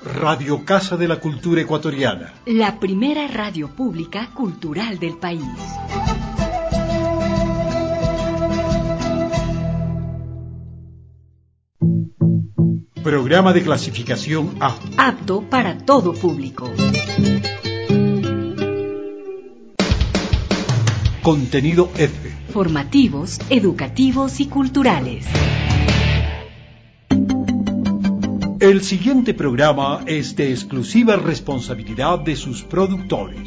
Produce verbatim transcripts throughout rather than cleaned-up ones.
Radio Casa de la Cultura Ecuatoriana. La primera radio pública cultural del país. Programa de clasificación A. Apto para todo público. Contenido F. Formativos, educativos y culturales. El siguiente programa es de exclusiva responsabilidad de sus productores.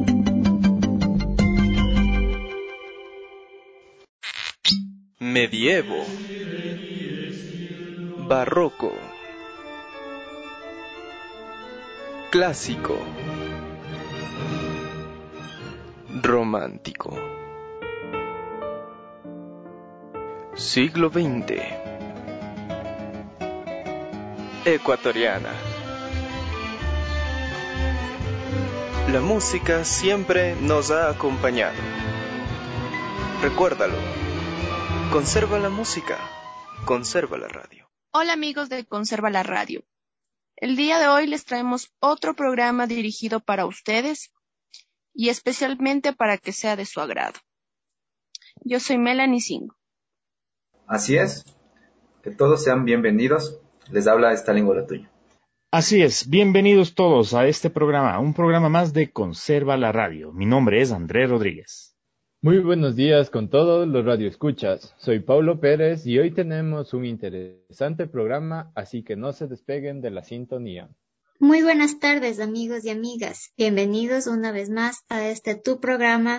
Medievo, barroco, clásico, romántico, siglo veinte, ecuatoriana. La música siempre nos ha acompañado. Recuérdalo. Conserva la música, conserva la radio. Hola amigos de Conserva la Radio. El día de hoy les traemos otro programa dirigido para ustedes y especialmente para que sea de su agrado. Yo soy Melanie Singo. Así es, que todos sean bienvenidos. Les habla Stalin Golatuño. Así es, bienvenidos todos a este programa, un programa más de Conserva la Radio. Mi nombre es Andrés Rodríguez. Muy buenos días con todos los radioescuchas. Soy Paulo Pérez y hoy tenemos un interesante programa, así que no se despeguen de la sintonía. Muy buenas tardes, amigos y amigas. Bienvenidos una vez más a este tu programa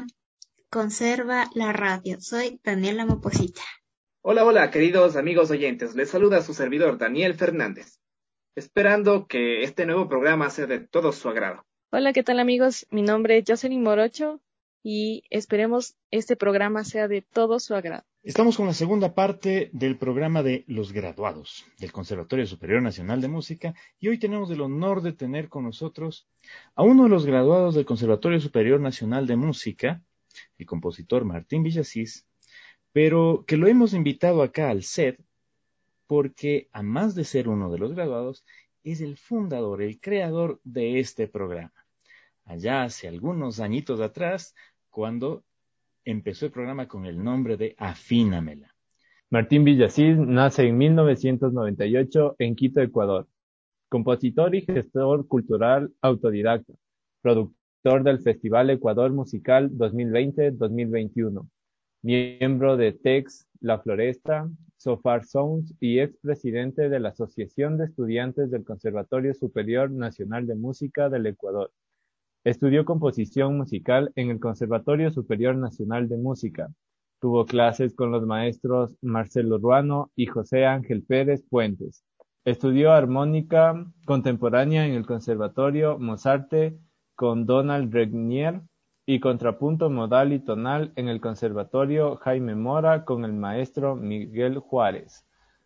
Conserva la Radio. Soy Daniela Moposita. Hola, hola, queridos amigos oyentes. Les saluda su servidor Daniel Fernández, esperando que este nuevo programa sea de todo su agrado. Hola, ¿qué tal amigos? Mi nombre es Jocelyn Morocho y esperemos este programa sea de todo su agrado. Estamos con la segunda parte del programa de los graduados del Conservatorio Superior Nacional de Música y hoy tenemos el honor de tener con nosotros a uno de los graduados del Conservatorio Superior Nacional de Música, el compositor Martín Villasís, pero que lo hemos invitado acá al set porque, a más de ser uno de los graduados, es el fundador, el creador de este programa. Allá hace algunos añitos atrás, cuando empezó el programa con el nombre de Afínamela. Martín Villasís nace en mil novecientos noventa y ocho en Quito, Ecuador. Compositor y gestor cultural autodidacta. Productor del Festival Ecuador Musical dos mil veinte dos mil veintiuno. Miembro de Tex, La Floresta, Sofar Sounds y expresidente de la Asociación de Estudiantes del Conservatorio Superior Nacional de Música del Ecuador. Estudió composición musical en el Conservatorio Superior Nacional de Música. Tuvo clases con los maestros Marcelo Ruano y José Ángel Pérez Puentes. Estudió armónica contemporánea en el Conservatorio Mozarte con Donald Regnier y contrapunto modal y tonal en el Conservatorio Jaime Mora con el maestro Miguel Juárez.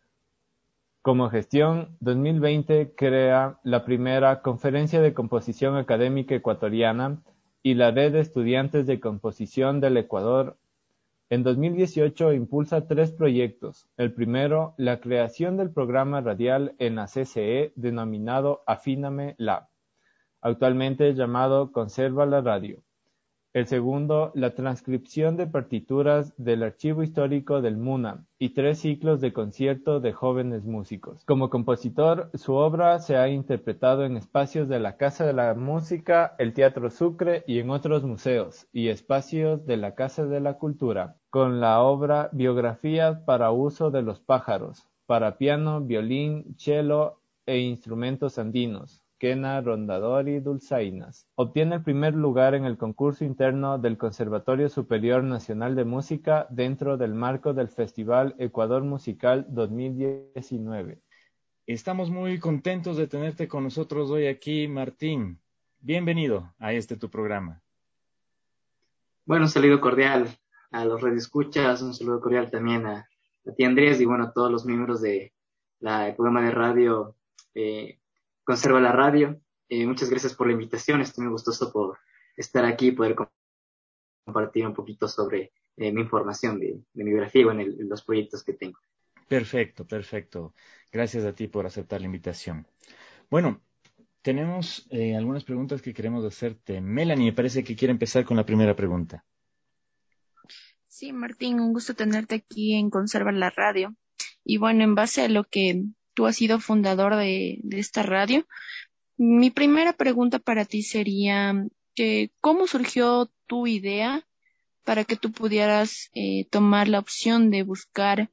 Como gestión, dos mil veinte crea la primera Conferencia de Composición Académica Ecuatoriana y la Red de Estudiantes de Composición del Ecuador. En dos mil dieciocho impulsa tres proyectos. El primero, la creación del programa radial en la C C E denominado Afíname Lab, actualmente llamado Conserva la Radio. El segundo, la transcripción de partituras del archivo histórico del MUNA y tres ciclos de concierto de jóvenes músicos. Como compositor, su obra se ha interpretado en espacios de la Casa de la Música, el Teatro Sucre y en otros museos y espacios de la Casa de la Cultura, con la obra Biografías para uso de los pájaros, para piano, violín, cello e instrumentos andinos. Quena, Rondador y Dulzainas. Obtiene el primer lugar en el concurso interno del Conservatorio Superior Nacional de Música dentro del marco del Festival Ecuador Musical dos mil diecinueve. Estamos muy contentos de tenerte con nosotros hoy aquí, Martín. Bienvenido a este tu programa. Bueno, un saludo cordial a los radioescuchas, un saludo cordial también a, a ti, Andrés, y bueno, a todos los miembros de la, el programa de radio eh, Conserva la Radio. Eh, muchas gracias por la invitación. Estoy muy gustoso por estar aquí y poder compartir un poquito sobre eh, mi información de, de mi biografía y bueno, el, los proyectos que tengo. Perfecto, perfecto. Gracias a ti por aceptar la invitación. Bueno, tenemos eh, algunas preguntas que queremos hacerte. Melanie, me parece que quiere empezar con la primera pregunta. Sí, Martín, un gusto tenerte aquí en Conserva la Radio. Y bueno, en base a lo que tú has sido fundador de, de esta radio, mi primera pregunta para ti sería que ¿cómo surgió tu idea para que tú pudieras eh, tomar la opción de buscar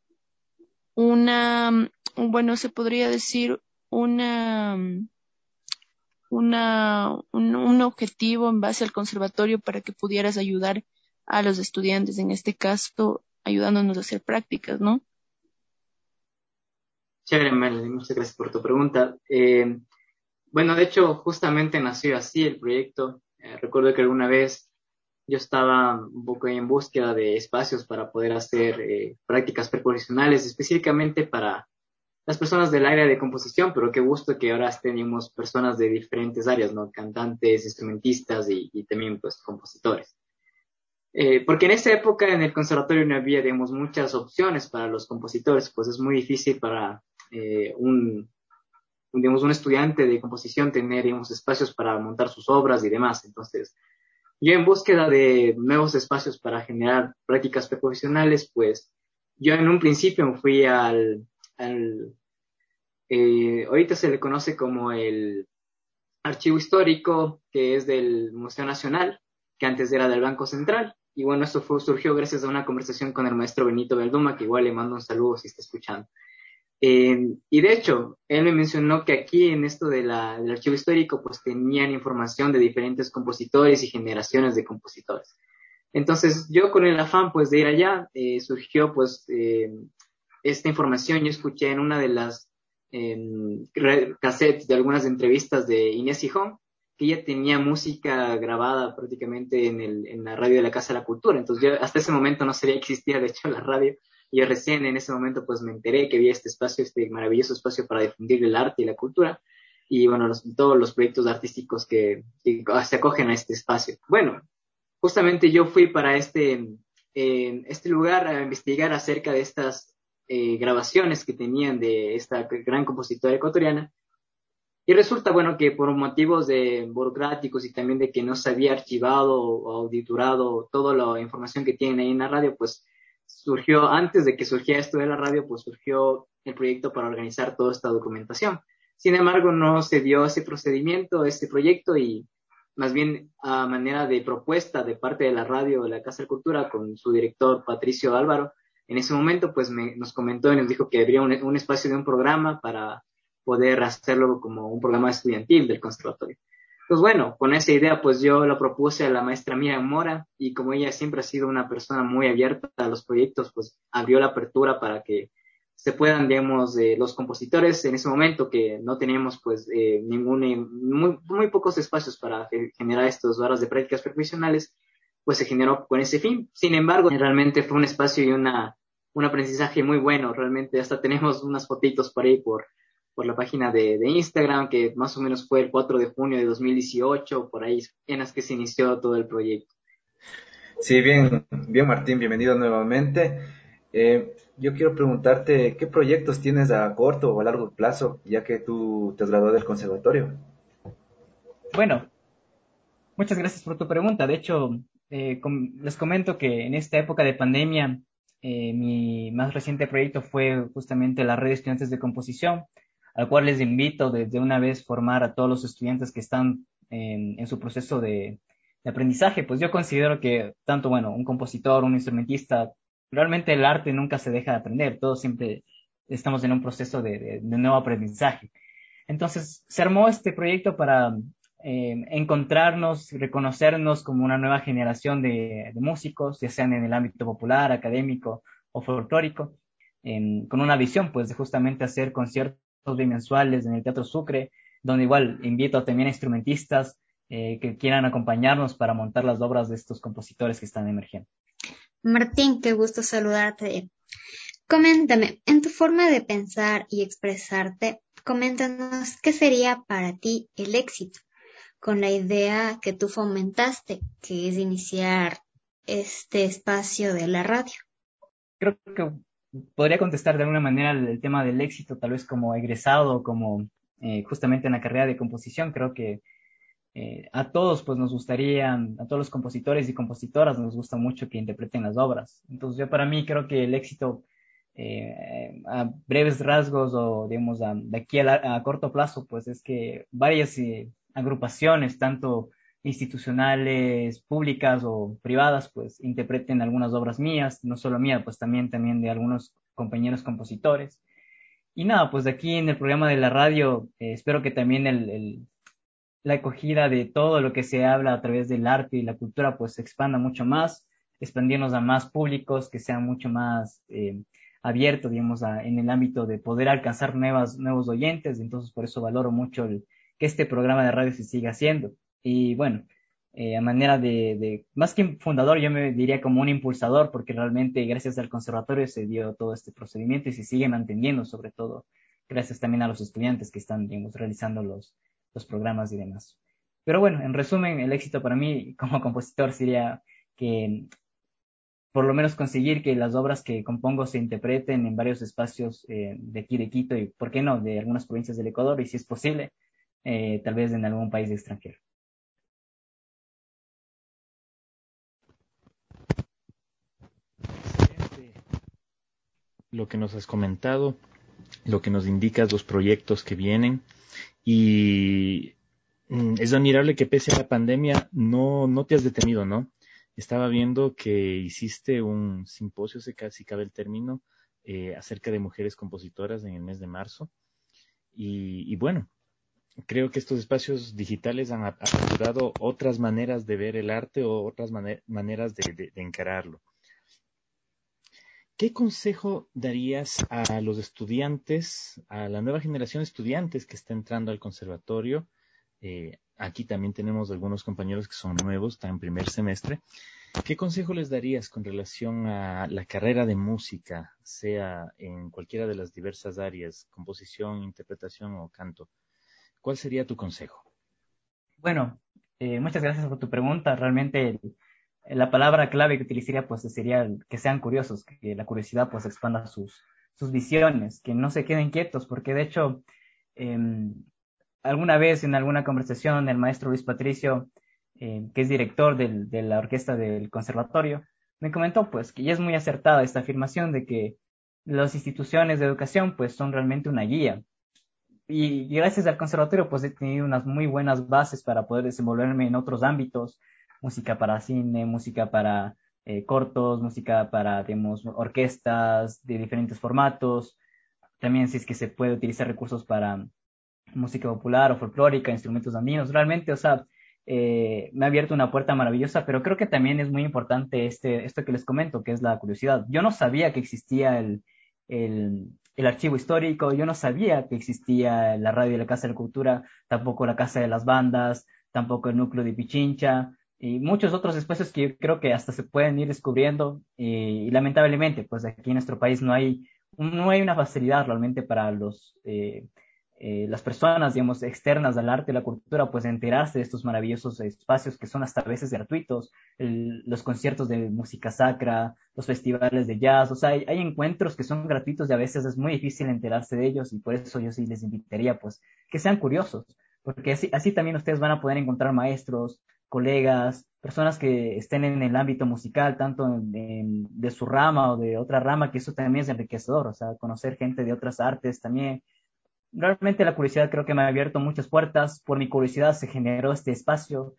una, mm, bueno, se podría decir una, mm, una, un, un objetivo en base al conservatorio para que pudieras ayudar a los estudiantes, en este caso, ayudándonos a hacer prácticas, ¿no? Chévere, Melanie, muchas gracias por tu pregunta. Eh, bueno, de hecho, justamente nació así el proyecto. Eh, recuerdo que alguna vez yo estaba un poco en búsqueda de espacios para poder hacer eh, prácticas preprofesionales, específicamente para las personas del área de composición, pero qué gusto que ahora tenemos personas de diferentes áreas, ¿no? Cantantes, instrumentistas y, y también, pues, compositores. Eh, porque en esa época en el conservatorio no había, digamos, muchas opciones para los compositores, pues es muy difícil para eh, un, un, digamos, un estudiante de composición tener, digamos, espacios para montar sus obras y demás. Entonces, yo en búsqueda de nuevos espacios para generar prácticas preprofesionales, pues yo en un principio me fui al, al eh, ahorita se le conoce como el archivo histórico, que es del Museo Nacional, que antes era del Banco Central. Y bueno, esto fue, surgió gracias a una conversación con el maestro Benito Belduma, que igual le mando un saludo si está escuchando. Eh, y de hecho, él me mencionó que aquí en esto de la, del archivo histórico, pues tenían información de diferentes compositores y generaciones de compositores. Entonces, yo con el afán, pues, de ir allá, eh, surgió, pues, eh, esta información. Yo escuché en una de las eh, cassettes de algunas entrevistas de Inés Gijón, que ella tenía música grabada prácticamente en, el, en la radio de la Casa de la Cultura. Entonces, yo hasta ese momento no sabía que existía, de hecho, la radio. Y yo recién en ese momento, pues, me enteré que había este espacio, este maravilloso espacio para difundir el arte y la cultura. Y, bueno, los, todos los proyectos artísticos que, que se acogen a este espacio. Bueno, justamente yo fui para este, eh, este lugar a investigar acerca de estas eh, grabaciones que tenían de esta gran compositora ecuatoriana. Y resulta, bueno, que por motivos de burocráticos y también de que no se había archivado o auditurado toda la información que tienen ahí en la radio, pues surgió, antes de que surgiera esto de la radio, pues surgió el proyecto para organizar toda esta documentación. Sin embargo, no se dio ese procedimiento, este proyecto, y más bien a manera de propuesta de parte de la radio de la Casa de Cultura con su director Patricio Álvaro, en ese momento pues me, nos comentó y nos dijo que habría un, un espacio de un programa para poder hacerlo como un programa estudiantil del conservatorio. Pues bueno, con esa idea pues yo lo propuse a la maestra Miriam Mora, y como ella siempre ha sido una persona muy abierta a los proyectos, pues abrió la apertura para que se puedan, digamos, eh, los compositores en ese momento que no teníamos pues eh, ningún, muy, muy pocos espacios para generar estos horas de prácticas profesionales, pues se generó con ese fin. Sin embargo, realmente fue un espacio y una, un aprendizaje muy bueno. Realmente hasta tenemos unas fotitos por ahí por, por la página de, de Instagram, que más o menos fue el cuatro de junio de dos mil dieciocho, por ahí en las que se inició todo el proyecto. Sí, bien, bien Martín, bienvenido nuevamente. Eh, yo quiero preguntarte, ¿qué proyectos tienes a corto o a largo plazo, ya que tú te has graduado del conservatorio? Bueno, muchas gracias por tu pregunta. De hecho, eh, com les comento que en esta época de pandemia, eh, mi más reciente proyecto fue justamente la red de estudiantes de composición, al cual les invito desde una vez formar a todos los estudiantes que están en, en su proceso de, de aprendizaje. Pues yo considero que tanto, bueno, un compositor, un instrumentista, realmente el arte nunca se deja de aprender, todos siempre estamos en un proceso de, de, de nuevo aprendizaje. Entonces, se armó este proyecto para eh, encontrarnos, reconocernos como una nueva generación de, de músicos, ya sean en el ámbito popular, académico o folclórico, eh, con una visión, pues, de justamente hacer conciertos bimensuales en el Teatro Sucre, donde igual invito también a instrumentistas eh, que quieran acompañarnos para montar las obras de estos compositores que están emergiendo. Martín, qué gusto saludarte. Coméntame, en tu forma de pensar y expresarte, coméntanos qué sería para ti el éxito, con la idea que tú fomentaste, que es iniciar este espacio de la radio. Creo que podría contestar de alguna manera el, el tema del éxito, tal vez como egresado, como eh, justamente en la carrera de composición. Creo que eh, a todos pues nos gustaría, a todos los compositores y compositoras nos gusta mucho que interpreten las obras. Entonces yo para mí creo que el éxito eh, a breves rasgos o digamos a, de aquí a, la, a corto plazo pues es que varias eh, agrupaciones, tanto institucionales, públicas o privadas, pues interpreten algunas obras mías, no solo mías, pues también, también de algunos compañeros compositores. Y nada, pues aquí en el programa de la radio, eh, espero que también el, el, la acogida de todo lo que se habla a través del arte y la cultura, pues se expanda mucho más, expandirnos a más públicos, que sean mucho más eh, abiertos, digamos, a, en el ámbito de poder alcanzar nuevas, nuevos oyentes. Entonces, por eso valoro mucho el, que este programa de radio se siga haciendo. Y bueno, eh, a manera de, de, más que fundador, yo me diría como un impulsador, porque realmente gracias al conservatorio se dio todo este procedimiento y se sigue manteniendo, sobre todo gracias también a los estudiantes que están, digamos, realizando los, los programas y demás. Pero bueno, en resumen, el éxito para mí como compositor sería que por lo menos conseguir que las obras que compongo se interpreten en varios espacios eh, de aquí de Quito y, ¿por qué no?, de algunas provincias del Ecuador y, si es posible, eh, tal vez en algún país extranjero. Lo que nos has comentado, lo que nos indicas, los proyectos que vienen, y mm, es admirable que pese a la pandemia no, no te has detenido, ¿no? Estaba viendo que hiciste un simposio, si casi cabe el término, eh, acerca de mujeres compositoras en el mes de marzo, y, y bueno, creo que estos espacios digitales han aperturado otras maneras de ver el arte o otras maner- maneras de, de, de encararlo. ¿Qué consejo darías a los estudiantes, a la nueva generación de estudiantes que está entrando al conservatorio? Eh, aquí también tenemos algunos compañeros que son nuevos, están en primer semestre. ¿Qué consejo les darías con relación a la carrera de música, sea en cualquiera de las diversas áreas, composición, interpretación o canto? ¿Cuál sería tu consejo? Bueno, eh, muchas gracias por tu pregunta. Realmente el- la palabra clave que utilizaría pues sería el que sean curiosos, que la curiosidad pues expanda sus, sus visiones, que no se queden quietos, porque de hecho em, alguna vez en alguna conversación el maestro Luis Patricio, eh, que es director del- de la orquesta del conservatorio, me comentó pues que ya es muy acertada esta afirmación de que las instituciones de educación pues son realmente una guía. Y gracias al conservatorio pues he tenido unas muy buenas bases para poder desenvolverme en otros ámbitos, música para cine, música para eh, cortos, música para, digamos, orquestas de diferentes formatos, también si es que se puede utilizar recursos para música popular o folclórica, instrumentos andinos, realmente, o sea, eh, me ha abierto una puerta maravillosa, pero creo que también es muy importante este, esto que les comento, que es la curiosidad. Yo no sabía que existía el, el, el archivo histórico, yo no sabía que existía la radio de la Casa de la Cultura, tampoco la Casa de las Bandas, tampoco el núcleo de Pichincha, y muchos otros espacios que yo creo que hasta se pueden ir descubriendo, y, y lamentablemente, pues aquí en nuestro país no hay, no hay una facilidad realmente para los... Eh, eh, las personas, digamos, externas al arte y la cultura, pues enterarse de estos maravillosos espacios que son hasta a veces gratuitos, el, los conciertos de música sacra, los festivales de jazz, o sea, hay, hay encuentros que son gratuitos y a veces es muy difícil enterarse de ellos y por eso yo sí les invitaría, pues, que sean curiosos, porque así, así también ustedes van a poder encontrar maestros, colegas, personas que estén en el ámbito musical, tanto en, en, de su rama o de otra rama, que eso también es enriquecedor, o sea, conocer gente de otras artes también. Realmente la curiosidad creo que me ha abierto muchas puertas. Por mi curiosidad se generó este espacio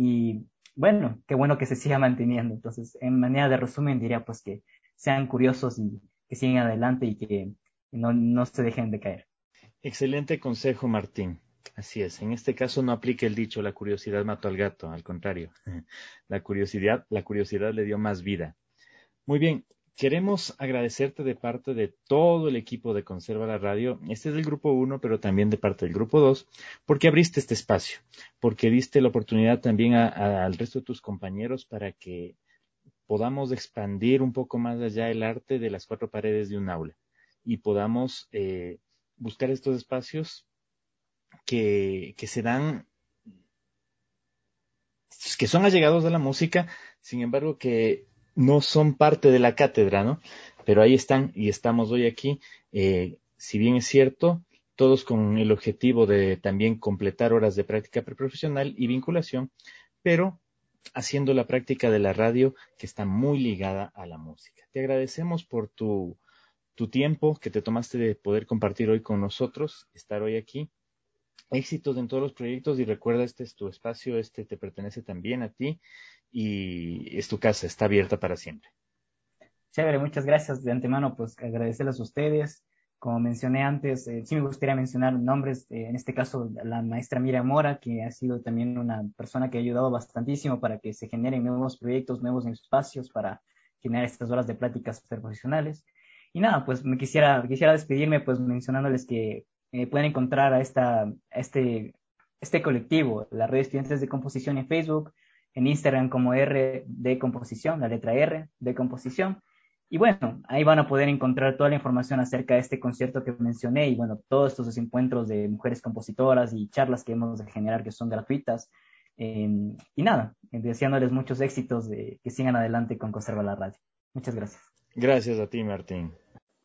y bueno, qué bueno que se siga manteniendo. Entonces, en manera de resumen, diría pues que sean curiosos y que sigan adelante y que no, no se dejen de caer. Excelente consejo, Martín. Así es. En este caso no aplica el dicho la curiosidad mató al gato, al contrario. La curiosidad, la curiosidad le dio más vida. Muy bien. Queremos agradecerte de parte de todo el equipo de Conserva la Radio. Este es el grupo uno, pero también de parte del grupo dos, porque abriste este espacio, porque diste la oportunidad también a, a, al resto de tus compañeros para que podamos expandir un poco más allá el arte de las cuatro paredes de un aula y podamos eh, buscar estos espacios que, que se dan, que son allegados a la música, sin embargo que no son parte de la cátedra, ¿no? Pero ahí están y estamos hoy aquí. Eh, si bien es cierto, todos con el objetivo de también completar horas de práctica preprofesional y vinculación, pero haciendo la práctica de la radio que está muy ligada a la música. Te agradecemos por tu, tu tiempo que te tomaste de poder compartir hoy con nosotros, estar hoy aquí. Éxitos en todos los proyectos y recuerda, este es tu espacio, este te pertenece también a ti y es tu casa, está abierta para siempre. Chévere, muchas gracias de antemano, pues agradecerles a ustedes. Como mencioné antes, eh, sí me gustaría mencionar nombres, eh, en este caso la maestra Mira Mora, que ha sido también una persona que ha ayudado bastantísimo para que se generen nuevos proyectos, nuevos espacios para generar estas horas de pláticas profesionales. Y nada, pues me quisiera, quisiera despedirme pues mencionándoles que eh, pueden encontrar a, esta, a este, este colectivo, la Red de Estudiantes de Composición en Facebook, en Instagram como R de Composición, la letra R de Composición. Y bueno, ahí van a poder encontrar toda la información acerca de este concierto que mencioné y bueno, todos estos encuentros de mujeres compositoras y charlas que hemos de generar que son gratuitas. Eh, y nada, deseándoles muchos éxitos, de que sigan adelante con Conserva la Radio. Muchas gracias. Gracias a ti, Martín.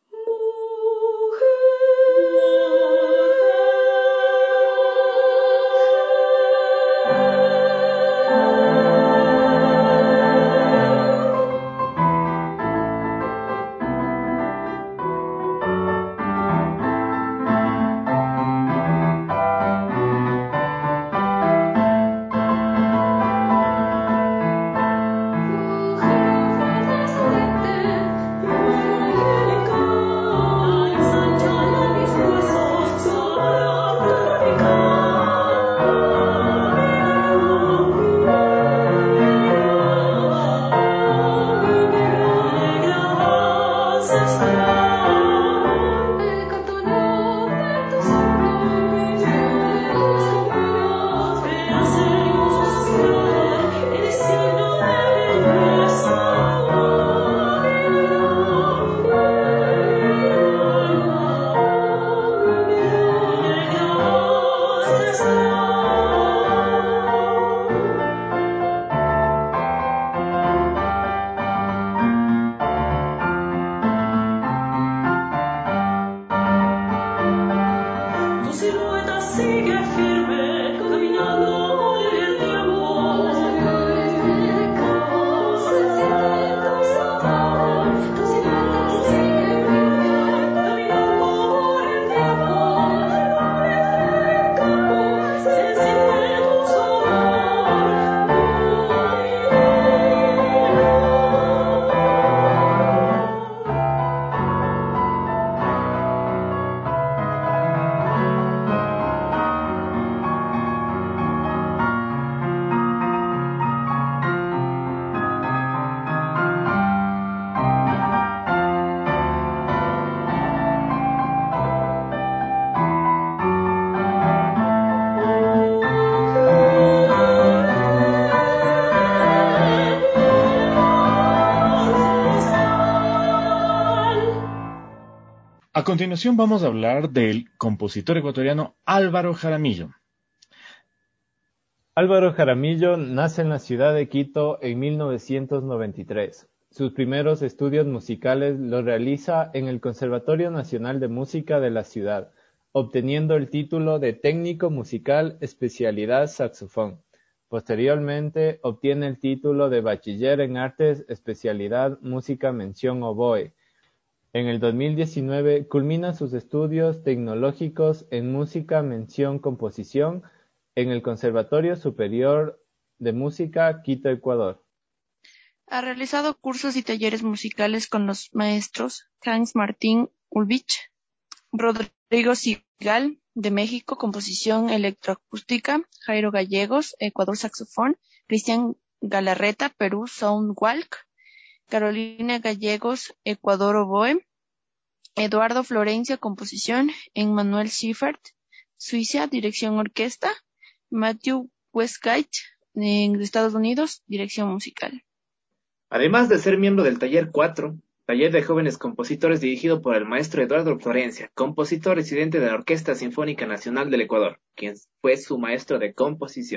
A continuación vamos a hablar del compositor ecuatoriano Álvaro Jaramillo. Álvaro Jaramillo nace en la ciudad de Quito en mil novecientos noventa y tres. Sus primeros estudios musicales los realiza en el Conservatorio Nacional de Música de la ciudad, obteniendo el título de técnico musical especialidad saxofón. Posteriormente obtiene el título de bachiller en artes especialidad música mención oboe. En el dos mil diecinueve culmina sus estudios tecnológicos en música mención composición en el Conservatorio Superior de Música Quito, Ecuador. Ha realizado cursos y talleres musicales con los maestros Hans Martín Ulbich, Rodrigo Sigal, de México, composición electroacústica, Jairo Gallegos, Ecuador, saxofón, Cristian Galarreta, Perú, soundwalk, Carolina Gallegos, Ecuador, oboe, Eduardo Florencia, composición, Emmanuel Schiffert, Suiza, dirección orquesta, Matthew Westgate, en Estados Unidos, dirección musical. Además de ser miembro del Taller cuatro, taller de jóvenes compositores dirigido por el maestro Eduardo Florencia, compositor residente de la Orquesta Sinfónica Nacional del Ecuador, quien fue su maestro de composición.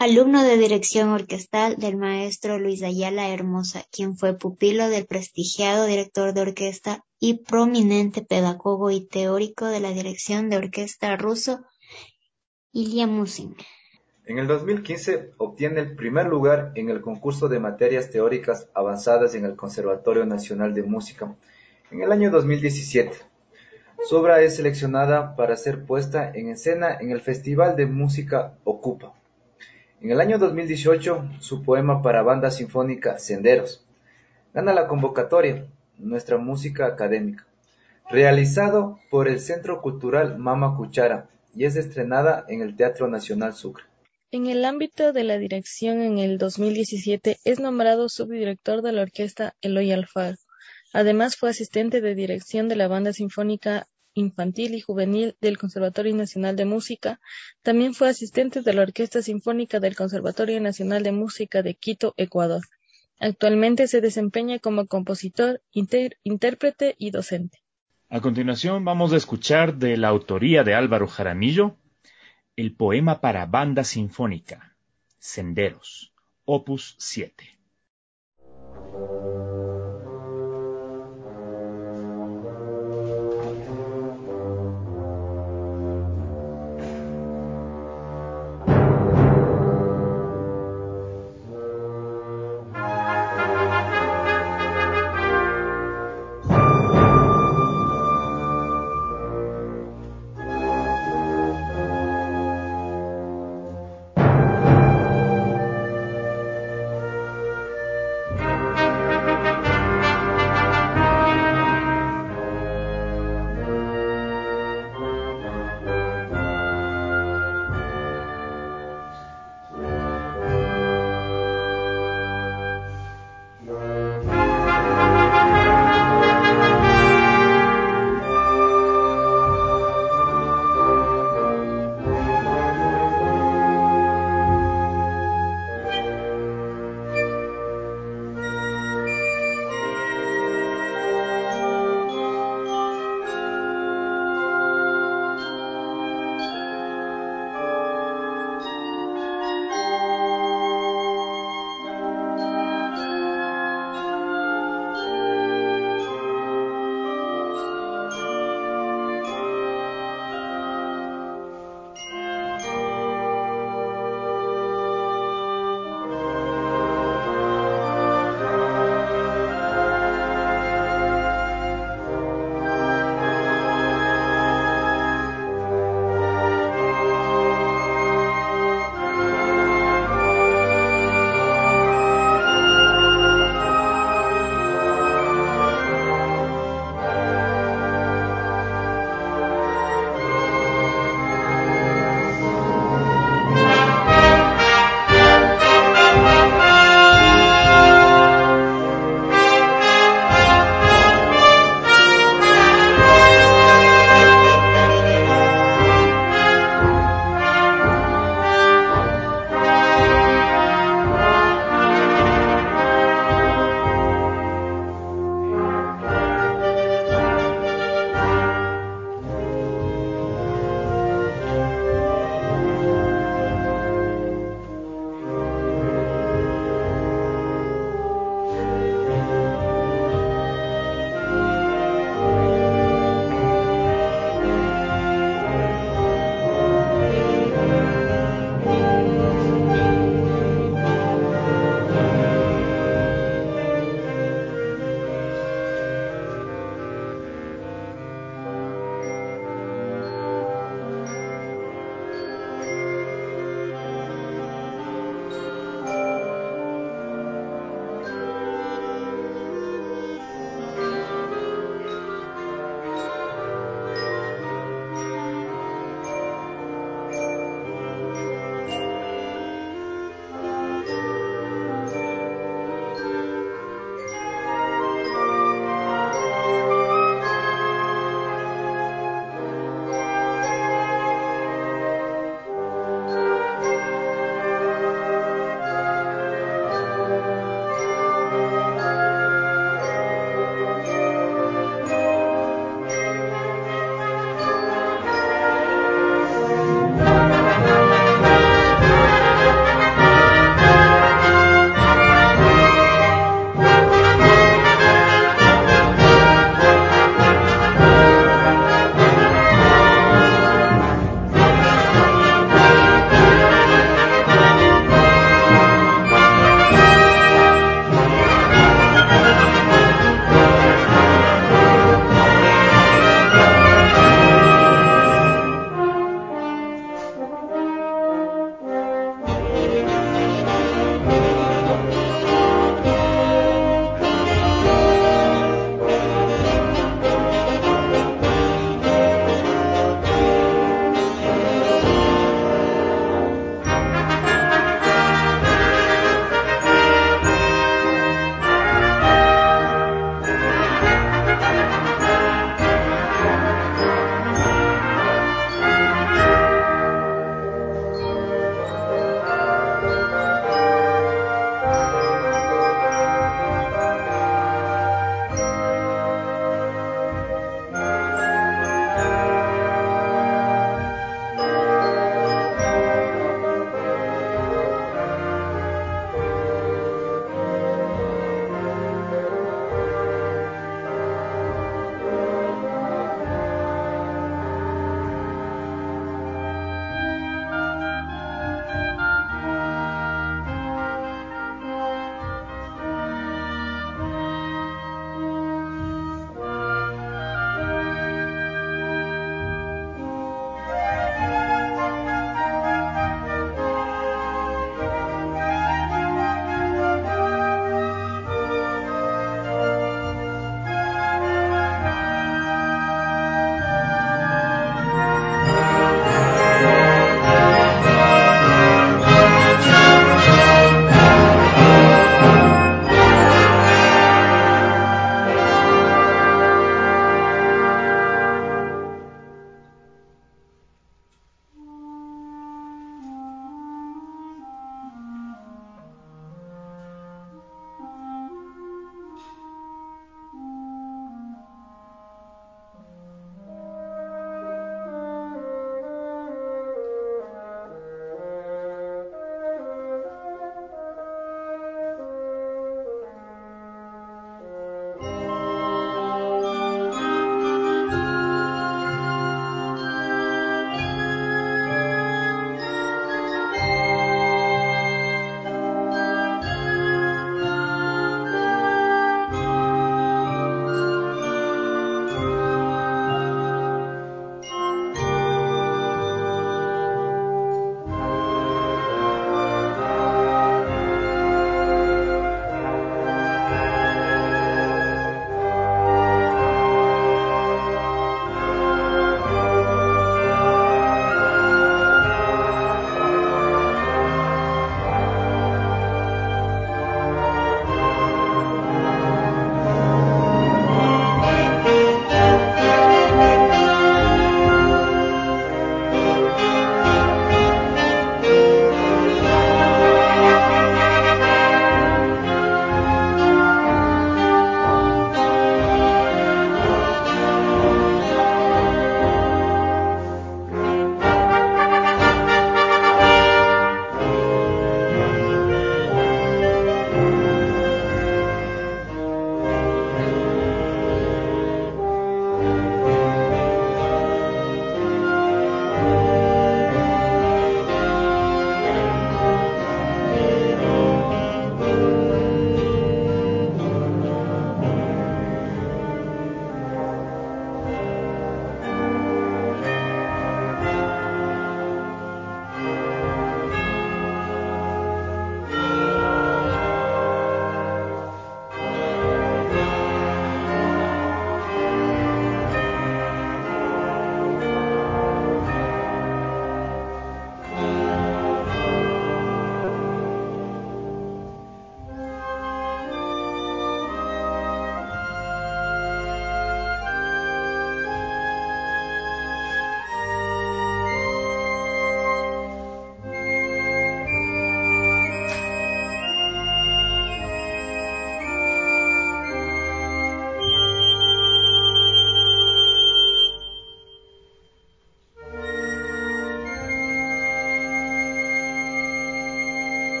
Alumno de dirección orquestal del maestro Luis Ayala Hermosa, quien fue pupilo del prestigiado director de orquesta y prominente pedagogo y teórico de la dirección de orquesta ruso, Ilya Musin. En el dos mil quince obtiene el primer lugar en el concurso de materias teóricas avanzadas en el Conservatorio Nacional de Música en el año dos mil diecisiete. Su obra es seleccionada para ser puesta en escena en el Festival de Música Ocupa. En el año dos mil dieciocho, su poema para banda sinfónica Senderos gana la convocatoria Nuestra Música Académica, realizado por el Centro Cultural Mama Cuchara, y es estrenada en el Teatro Nacional Sucre. En el ámbito de la dirección, en el dos mil diecisiete es nombrado subdirector de la orquesta Eloy Alfaro. Además fue asistente de dirección de la Banda Sinfónica Infantil y Juvenil del Conservatorio Nacional de Música. También fue asistente de la Orquesta Sinfónica del Conservatorio Nacional de Música de Quito, Ecuador. Actualmente se desempeña como compositor, inter- intérprete y docente. A continuación vamos a escuchar de la autoría de Álvaro Jaramillo el poema para banda sinfónica, Senderos, opus siete.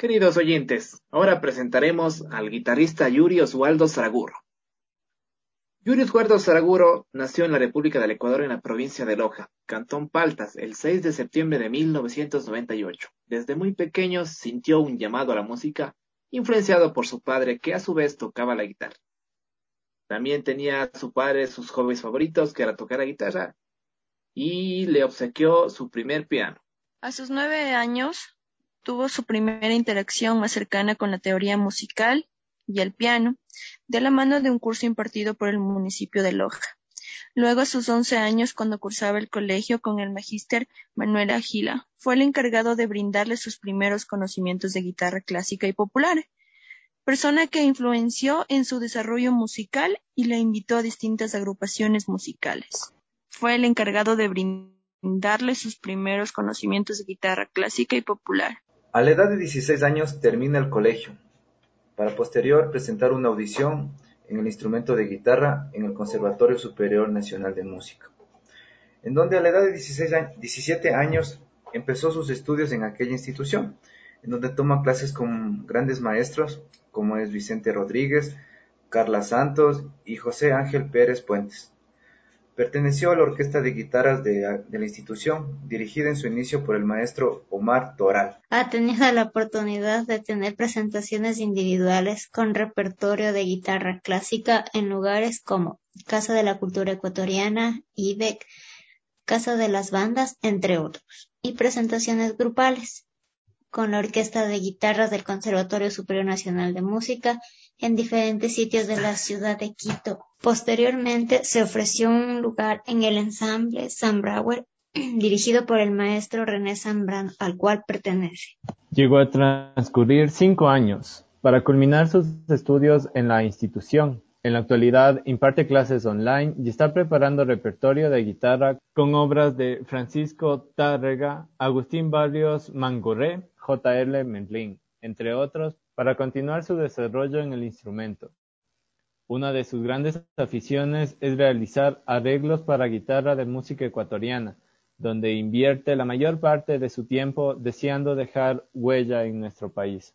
Queridos oyentes, ahora presentaremos al guitarrista Yuri Oswaldo Saraguro. Yuri Oswaldo Saraguro nació en la República del Ecuador en la provincia de Loja, Cantón Paltas, el seis de septiembre de mil novecientos noventa y ocho. Desde muy pequeño sintió un llamado a la música, influenciado por su padre, que a su vez tocaba la guitarra. También tenía a su padre sus hobbies favoritos, que era tocar la guitarra, y le obsequió su primer piano. A sus nueve años tuvo su primera interacción más cercana con la teoría musical y el piano, de la mano de un curso impartido por el municipio de Loja. Luego, a sus once años, cuando cursaba el colegio con el magíster Manuel Agila, fue el encargado de brindarle sus primeros conocimientos de guitarra clásica y popular, persona que influenció en su desarrollo musical y le invitó a distintas agrupaciones musicales. Fue el encargado de brindarle sus primeros conocimientos de guitarra clásica y popular. A la edad de dieciséis años termina el colegio, para posterior presentar una audición en el instrumento de guitarra en el Conservatorio Superior Nacional de Música, en donde a la edad de diecisiete años empezó sus estudios en aquella institución, en donde toma clases con grandes maestros como es Vicente Rodríguez, Carla Santos y José Ángel Pérez Puentes. Perteneció a la orquesta de guitarras de, de la institución, dirigida en su inicio por el maestro Omar Toral. Ha tenido la oportunidad de tener presentaciones individuales con repertorio de guitarra clásica en lugares como Casa de la Cultura Ecuatoriana, I B E C, Casa de las Bandas, entre otros, y presentaciones grupales con la Orquesta de Guitarras del Conservatorio Superior Nacional de Música en diferentes sitios de la ciudad de Quito. Posteriormente se ofreció un lugar en el ensamble Zambrauer, dirigido por el maestro René Zambrano, al cual pertenece. Llegó a transcurrir cinco años para culminar sus estudios en la institución. En la actualidad imparte clases online y está preparando repertorio de guitarra con obras de Francisco Tárrega, Agustín Barrios Mangorré, J L Menlin, entre otros, para continuar su desarrollo en el instrumento. Una de sus grandes aficiones es realizar arreglos para guitarra de música ecuatoriana, donde invierte la mayor parte de su tiempo deseando dejar huella en nuestro país.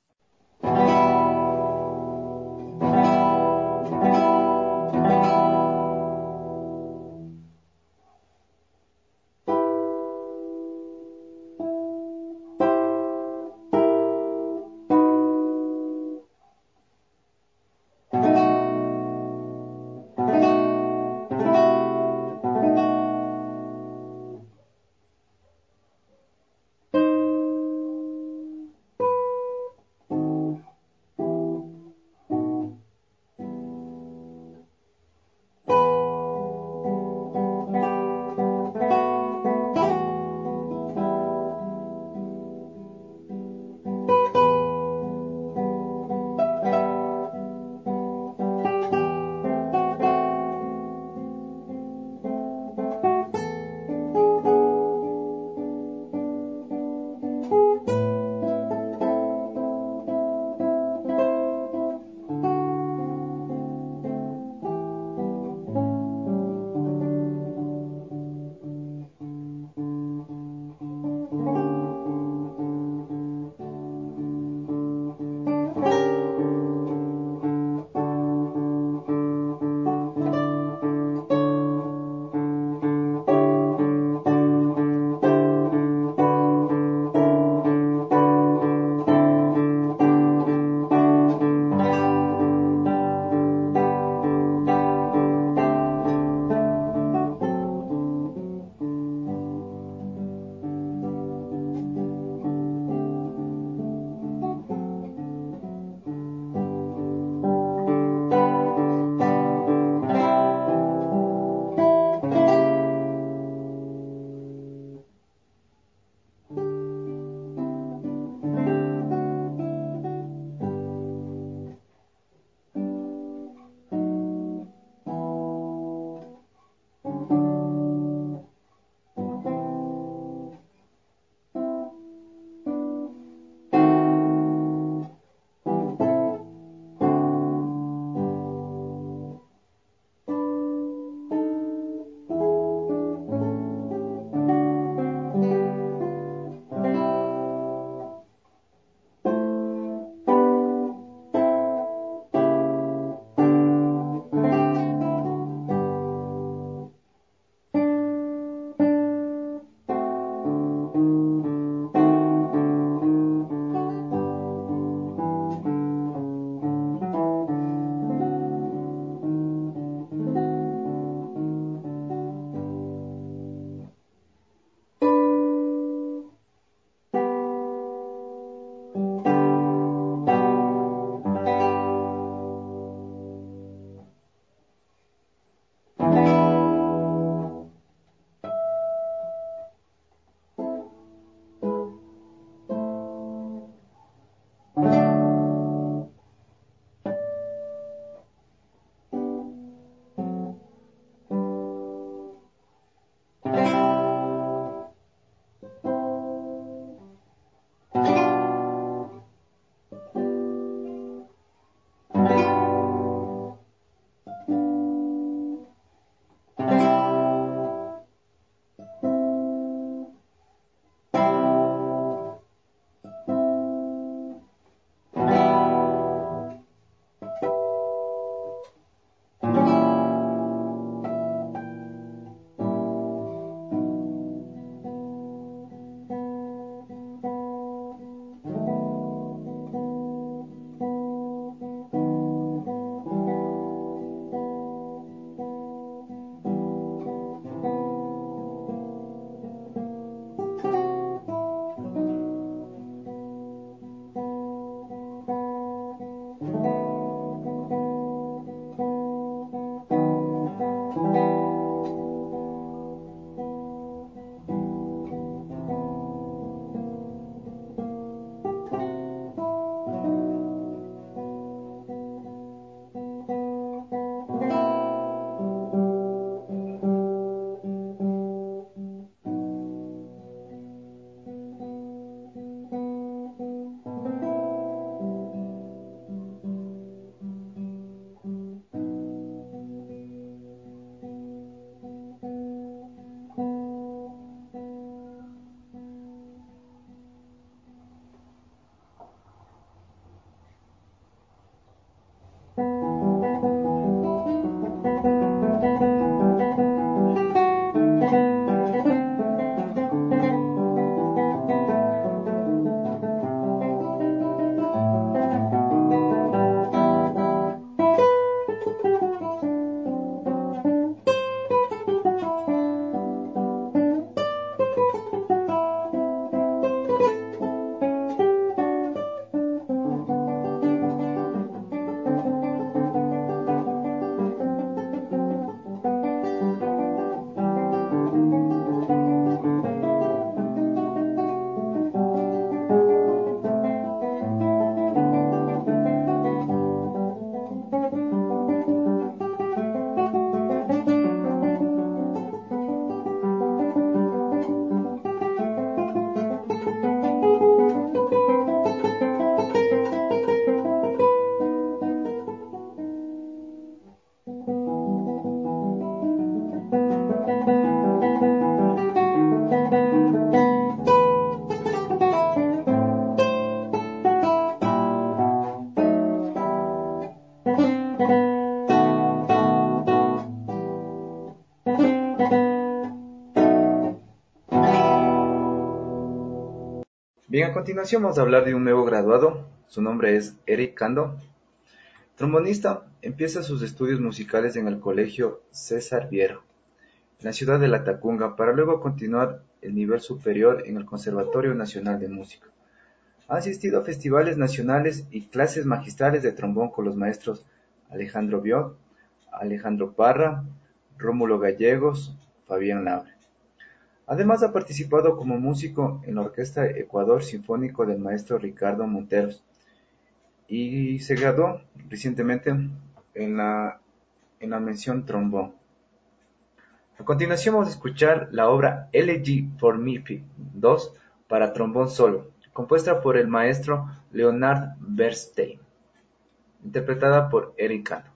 Bien, a continuación vamos a hablar de un nuevo graduado. Su nombre es Eric Cando. Trombonista, empieza sus estudios musicales en el Colegio César Viero, en la ciudad de Latacunga, para luego continuar el nivel superior en el Conservatorio Nacional de Música. Ha asistido a festivales nacionales y clases magistrales de trombón con los maestros Alejandro Biot, Alejandro Parra, Rómulo Gallegos, Fabián Labre. Además ha participado como músico en la Orquesta Ecuador Sinfónico del maestro Ricardo Monteros y se graduó recientemente en la, en la mención trombón. A continuación vamos a escuchar la obra Elegy for Mephi dos para trombón solo, compuesta por el maestro Leonard Bernstein, interpretada por Eric Cando.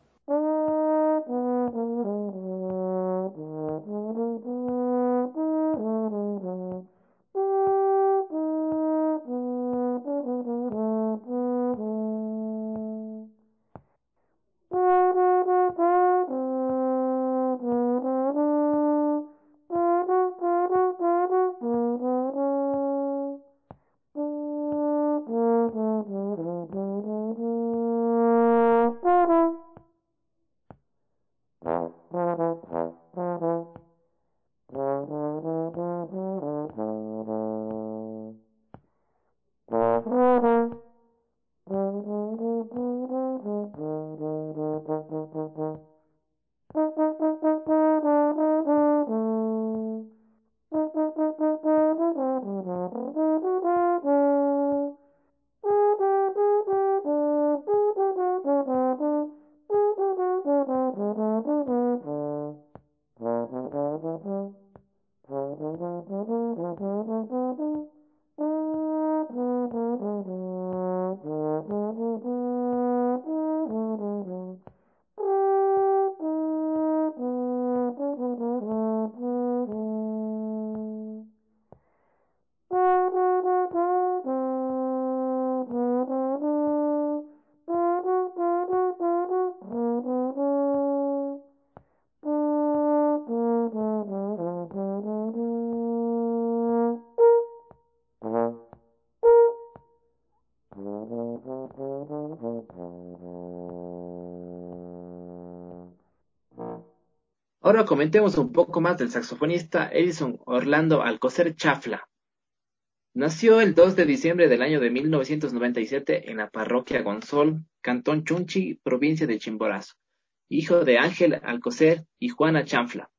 Ahora comentemos un poco más del saxofonista Edison Orlando Alcocer Chafla. Nació el dos de diciembre del año de mil novecientos noventa y siete en la parroquia Gonzol, cantón Chunchi, provincia de Chimborazo, hijo de Ángel Alcocer y Juana Chafla.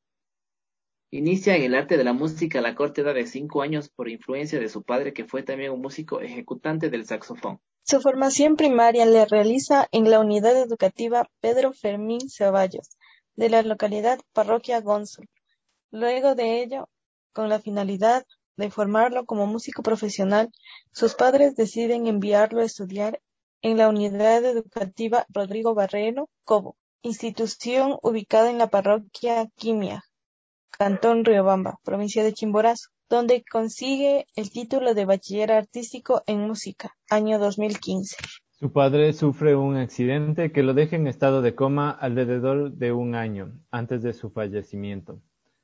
Inicia en el arte de la música a la corta edad de cinco años por influencia de su padre, que fue también un músico ejecutante del saxofón. Su formación primaria la realiza en la Unidad Educativa Pedro Fermín Ceballos, de la localidad Parroquia Gonzol. Luego de ello, con la finalidad de formarlo como músico profesional, sus padres deciden enviarlo a estudiar en la Unidad Educativa Rodrigo Barreno Cobo, institución ubicada en la parroquia Quimia, cantón Riobamba, provincia de Chimborazo, donde consigue el título de bachiller artístico en música, año dos mil quince. Su padre sufre un accidente que lo deja en estado de coma alrededor de un año antes de su fallecimiento.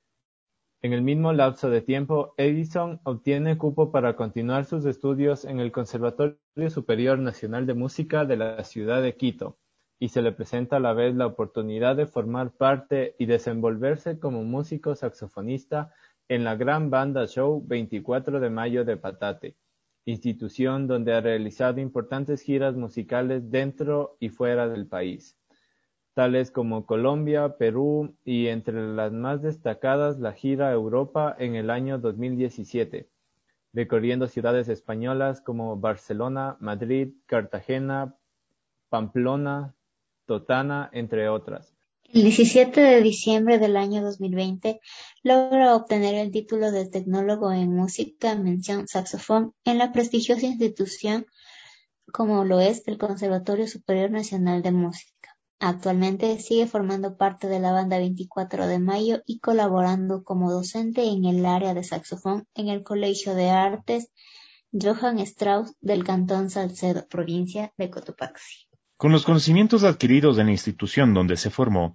En el mismo lapso de tiempo, Edison obtiene cupo para continuar sus estudios en el Conservatorio Superior Nacional de Música de la ciudad de Quito, y se le presenta a la vez la oportunidad de formar parte y desenvolverse como músico saxofonista en la gran banda show veinticuatro de mayo de Patate, institución donde ha realizado importantes giras musicales dentro y fuera del país, tales como Colombia, Perú y entre las más destacadas la gira Europa en el año dos mil diecisiete, recorriendo ciudades españolas como Barcelona, Madrid, Cartagena, Pamplona, Totana, entre otras. El diecisiete de diciembre del año dos mil veinte logra obtener el título de tecnólogo en música mención saxofón en la prestigiosa institución como lo es el Conservatorio Superior Nacional de Música. Actualmente sigue formando parte de la banda veinticuatro de mayo y colaborando como docente en el área de saxofón en el Colegio de Artes Johann Strauss del cantón Salcedo, provincia de Cotopaxi. Con los conocimientos adquiridos en la institución donde se formó,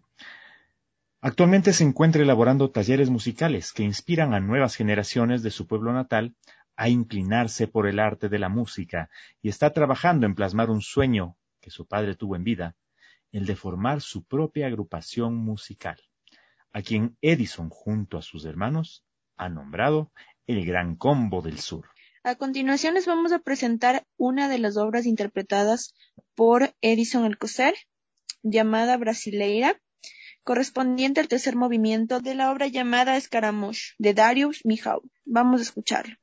actualmente se encuentra elaborando talleres musicales que inspiran a nuevas generaciones de su pueblo natal a inclinarse por el arte de la música y está trabajando en plasmar un sueño que su padre tuvo en vida, el de formar su propia agrupación musical, a quien Edison, junto a sus hermanos, ha nombrado el Gran Combo del Sur. A continuación les vamos a presentar una de las obras interpretadas por Edison Alcocer, llamada Brasileira, correspondiente al tercer movimiento de la obra llamada Scaramouche, de Darius Milhaud. Vamos a escucharlo.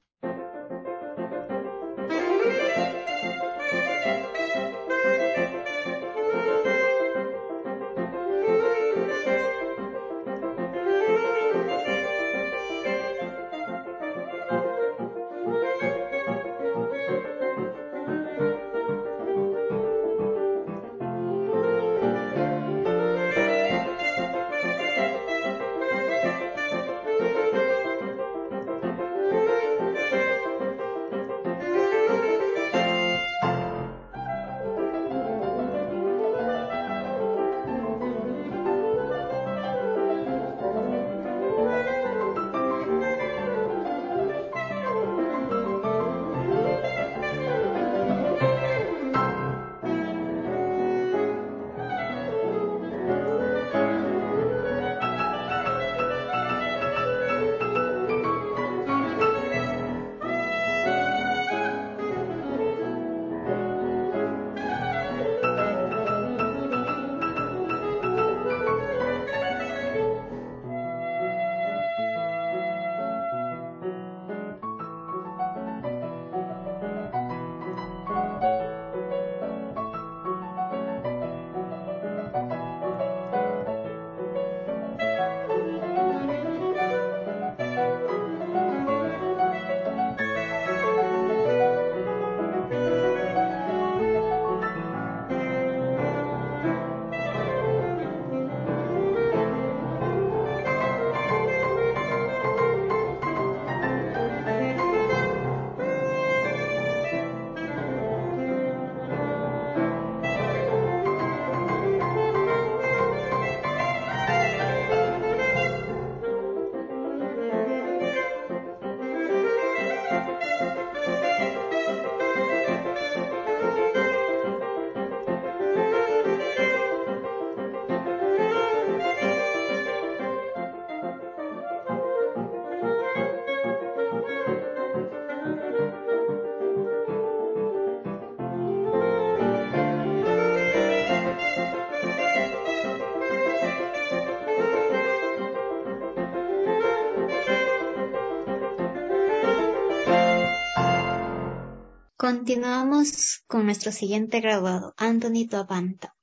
Continuamos con nuestro siguiente graduado, Anthony Toapanta.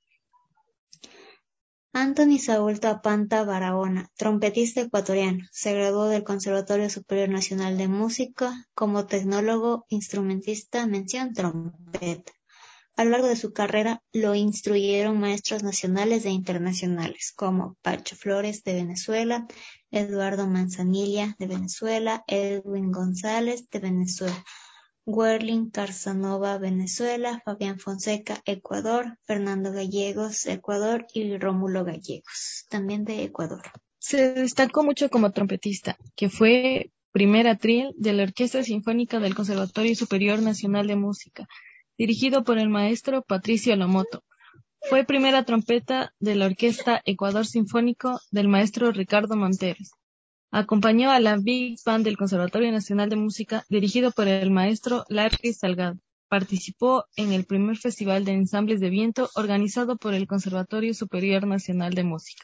Anthony Saúl Toapanta Barahona, trompetista ecuatoriano, se graduó del Conservatorio Superior Nacional de Música como tecnólogo instrumentista mención trompeta. A lo largo de su carrera lo instruyeron maestros nacionales e internacionales como Pacho Flores de Venezuela, Eduardo Manzanilla de Venezuela, Edwin González de Venezuela, Werlin Carzanova, Venezuela, Fabián Fonseca, Ecuador, Fernando Gallegos, Ecuador y Rómulo Gallegos, también de Ecuador. Se destacó mucho como trompetista, que fue primer atril de la Orquesta Sinfónica del Conservatorio Superior Nacional de Música, dirigido por el maestro Patricio Lomoto. Fue primera trompeta de la Orquesta Ecuador Sinfónico del maestro Ricardo Monteros. Acompañó a la Big Band del Conservatorio Nacional de Música, dirigido por el maestro Larry Salgado. Participó en el primer Festival de Ensambles de Viento organizado por el Conservatorio Superior Nacional de Música.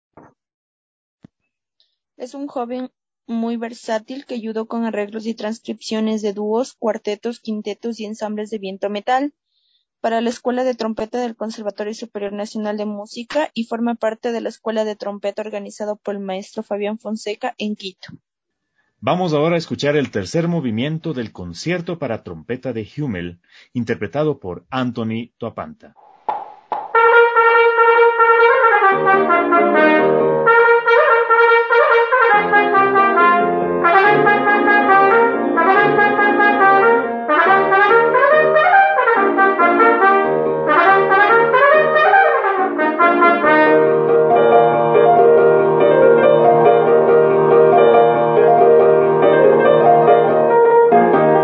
Es un joven muy versátil que ayudó con arreglos y transcripciones de dúos, cuartetos, quintetos y ensambles de viento metal para la Escuela de Trompeta del Conservatorio Superior Nacional de Música y forma parte de la Escuela de Trompeta organizado por el maestro Fabián Fonseca en Quito. Vamos ahora a escuchar el tercer movimiento del concierto para trompeta de Hummel, interpretado por Anthony Toapanta. Thank you.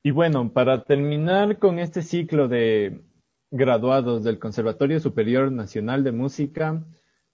Y bueno, para terminar con este ciclo de graduados del Conservatorio Superior Nacional de Música,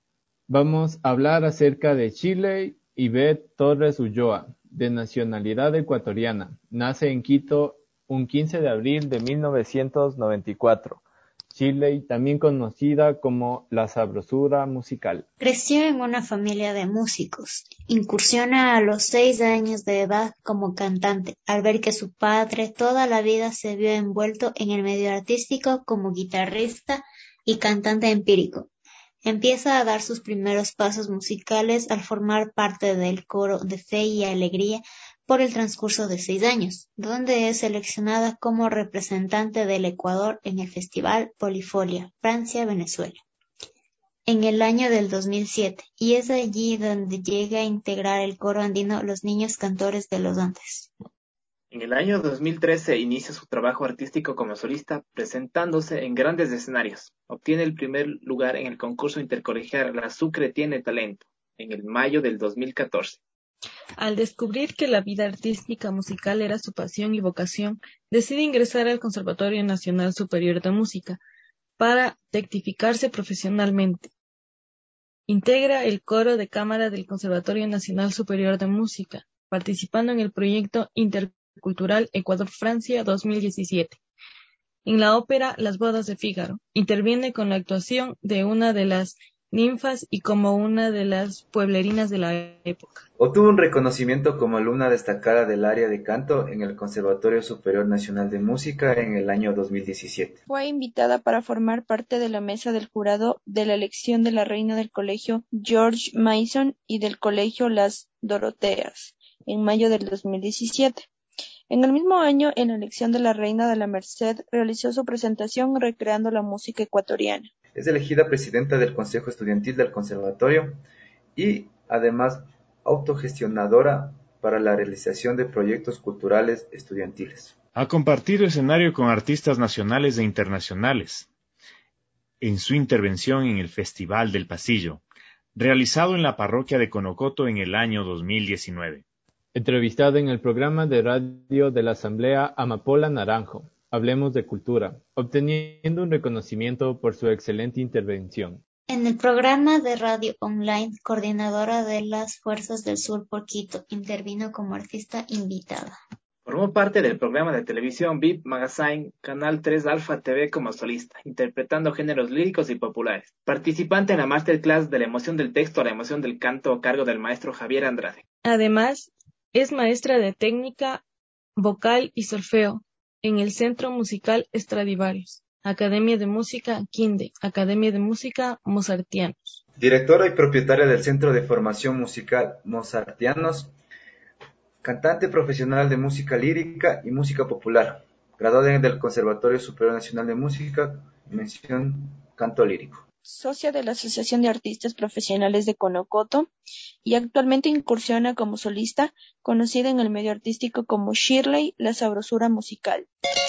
vamos a hablar acerca de Shirley Ivette Torres Ulloa, de nacionalidad ecuatoriana. Nace en Quito un quince de abril de mil novecientos noventa y cuatro. Shirley, también conocida como la sabrosura musical. Creció en una familia de músicos. Incursiona a los seis años de edad como cantante, al ver que su padre toda la vida se vio envuelto en el medio artístico como guitarrista y cantante empírico. Empieza a dar sus primeros pasos musicales al formar parte del coro de Fe y Alegría por el transcurso de seis años, donde es seleccionada como representante del Ecuador en el Festival Polifolia, Francia-Venezuela, en el año del dos mil siete, y es allí donde llega a integrar el coro andino Los Niños Cantores de los Andes. En el año dos mil trece inicia su trabajo artístico como solista, presentándose en grandes escenarios. Obtiene el primer lugar en el concurso intercolegial La Sucre Tiene Talento, en el mayo del dos mil catorce. Al descubrir que la vida artística musical era su pasión y vocación, decide ingresar al Conservatorio Nacional Superior de Música para rectificarse profesionalmente. Integra el coro de cámara del Conservatorio Nacional Superior de Música, participando en el proyecto intercultural Ecuador-Francia dos mil diecisiete. En la ópera Las Bodas de Fígaro, interviene con la actuación de una de las ninfas y como una de las pueblerinas de la época. Obtuvo un reconocimiento como alumna destacada del área de canto en el Conservatorio Superior Nacional de Música en el año dos mil diecisiete. Fue invitada para formar parte de la mesa del jurado de la elección de la reina del Colegio George Mason y del Colegio Las Doroteas en mayo del dos mil diecisiete. En el mismo año, en la elección de la reina de la Merced, realizó su presentación recreando la música ecuatoriana. Es elegida presidenta del Consejo Estudiantil del Conservatorio y, además, autogestionadora para la realización de proyectos culturales estudiantiles. Ha compartido escenario con artistas nacionales e internacionales. En su intervención en el Festival del Pasillo, realizado en la parroquia de Conocoto en el año dos mil diecinueve. Entrevistada en el programa de radio de la Asamblea Amapola Naranjo, Hablemos de Cultura, obteniendo un reconocimiento por su excelente intervención. En el programa de radio online, coordinadora de las Fuerzas del Sur por Quito, intervino como artista invitada. Formó parte del programa de televisión V I P Magazine, Canal tres Alfa T V como solista, interpretando géneros líricos y populares. Participante en la masterclass de la emoción del texto a la emoción del canto a cargo del maestro Javier Andrade. Además, es maestra de técnica vocal y solfeo en el Centro Musical Stradivarius, Academia de Música Quinde, Academia de Música Mozartianos. Directora y propietaria del Centro de Formación Musical Mozartianos, cantante profesional de música lírica y música popular, graduada del Conservatorio Superior Nacional de Música, mención canto lírico. Socia de la Asociación de Artistas Profesionales de Conocoto y actualmente incursiona como solista, conocida en el medio artístico como Shirley, la sabrosura musical.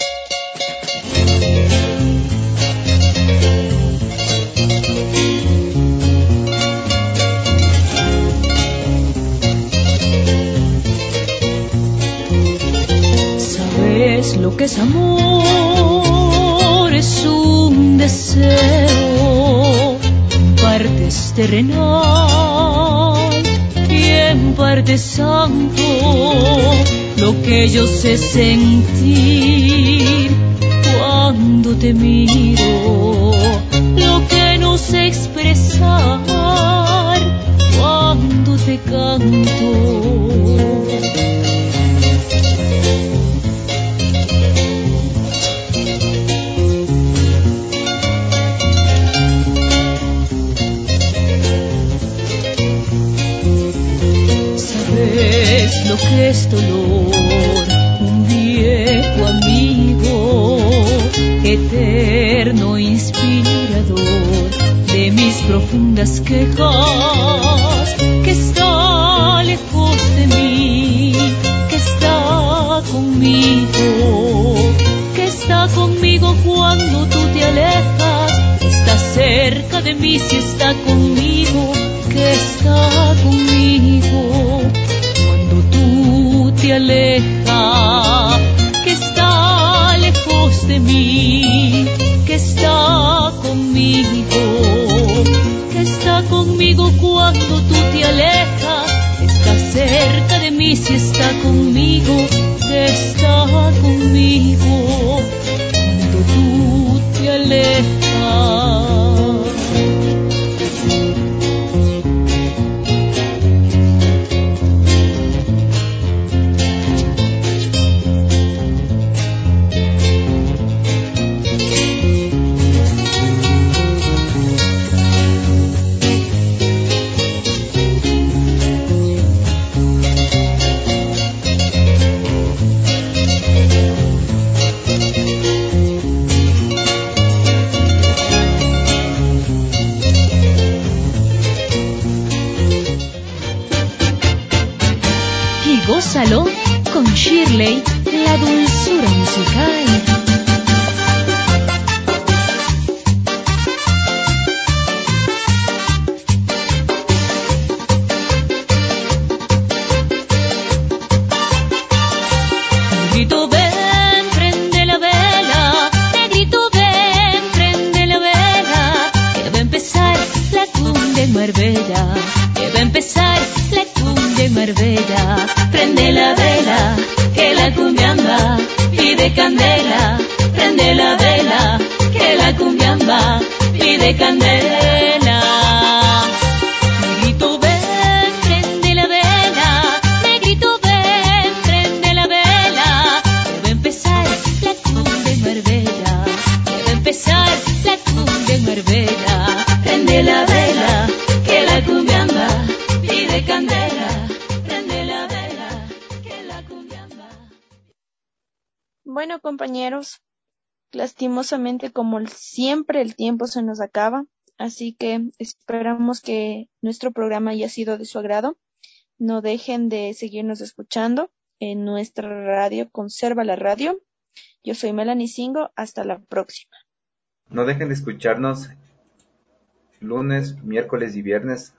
¿Sabes lo que es amor? Es un deseo, en parte es terrenal y en parte santo, lo que yo sé sentir cuando te miro, lo que no sé expresar cuando te canto. Lo que es dolor, un viejo amigo, eterno inspirador de mis profundas quejas, que está lejos de mí, que está conmigo, que está conmigo cuando tú te alejas, está cerca de mí si está conmigo, que está conmigo. Te aleja, que está Y si está conmigo, está conmigo cuando tú te alejas. Gózalo con Shirley, la dulzura musical. Negrito, ven, prende la vela. Negrito, ven, prende la vela. Que va a empezar la cumbia en Marbella. Que va a empezar la cumbia en Marbella. Prende la vela, que la cumbiamba pide candela. Prende la vela, que la cumbiamba pide candela. Negrito, ven, prende la vela. Negrito, ven, prende la vela. Que va a empezar la cumbia en Marbella. Que va a empezar la cumbia en Marbella. Prende la vela, que la cumbiamba pide candela. Prende la vela, que la cumbiamba. Bueno, compañeros, lastimosamente como siempre el tiempo se nos acaba, así que esperamos que nuestro programa haya sido de su agrado. No dejen de seguirnos escuchando en nuestra radio, Conserva la Radio. Yo soy Melanie Singo, hasta la próxima. No dejen de escucharnos lunes, miércoles y viernes.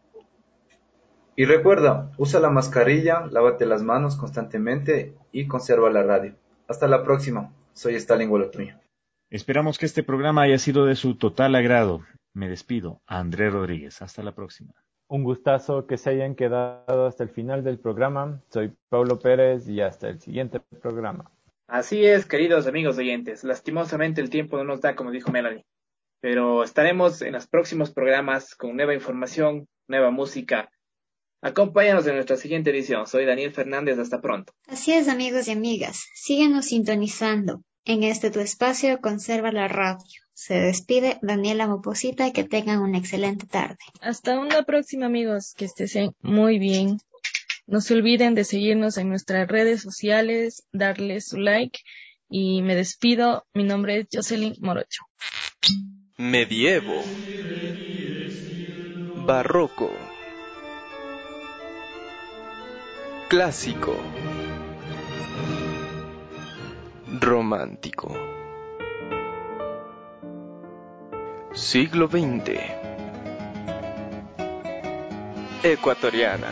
Y recuerda, usa la mascarilla, lávate las manos constantemente y conserva la radio. Hasta la próxima. Soy Stalin Gualotuño. Esperamos que este programa haya sido de su total agrado. Me despido. Andrés Rodríguez. Hasta la próxima. Un gustazo que se hayan quedado hasta el final del programa. Soy Pablo Pérez y hasta el siguiente programa. Así es, queridos amigos oyentes. Lastimosamente el tiempo no nos da, como dijo Melanie. Pero estaremos en los próximos programas con nueva información, nueva música. Acompáñanos en nuestra siguiente edición. Soy Daniel Fernández. Hasta pronto. Así es, amigos y amigas. Síguenos sintonizando. En este tu espacio, Conserva la Radio. Se despide Daniela Moposita y que tengan una excelente tarde. Hasta una próxima, amigos. Que estén muy bien. No se olviden de seguirnos en nuestras redes sociales, darle su like y me despido. Mi nombre es Jocelyn Morocho. Medievo. Barroco. Clásico. Romántico. Siglo veinte. Ecuatoriana.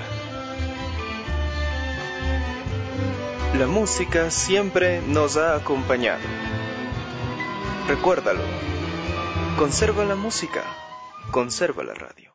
La música siempre nos ha acompañado. Recuérdalo. Conserva la música. Conserva la radio.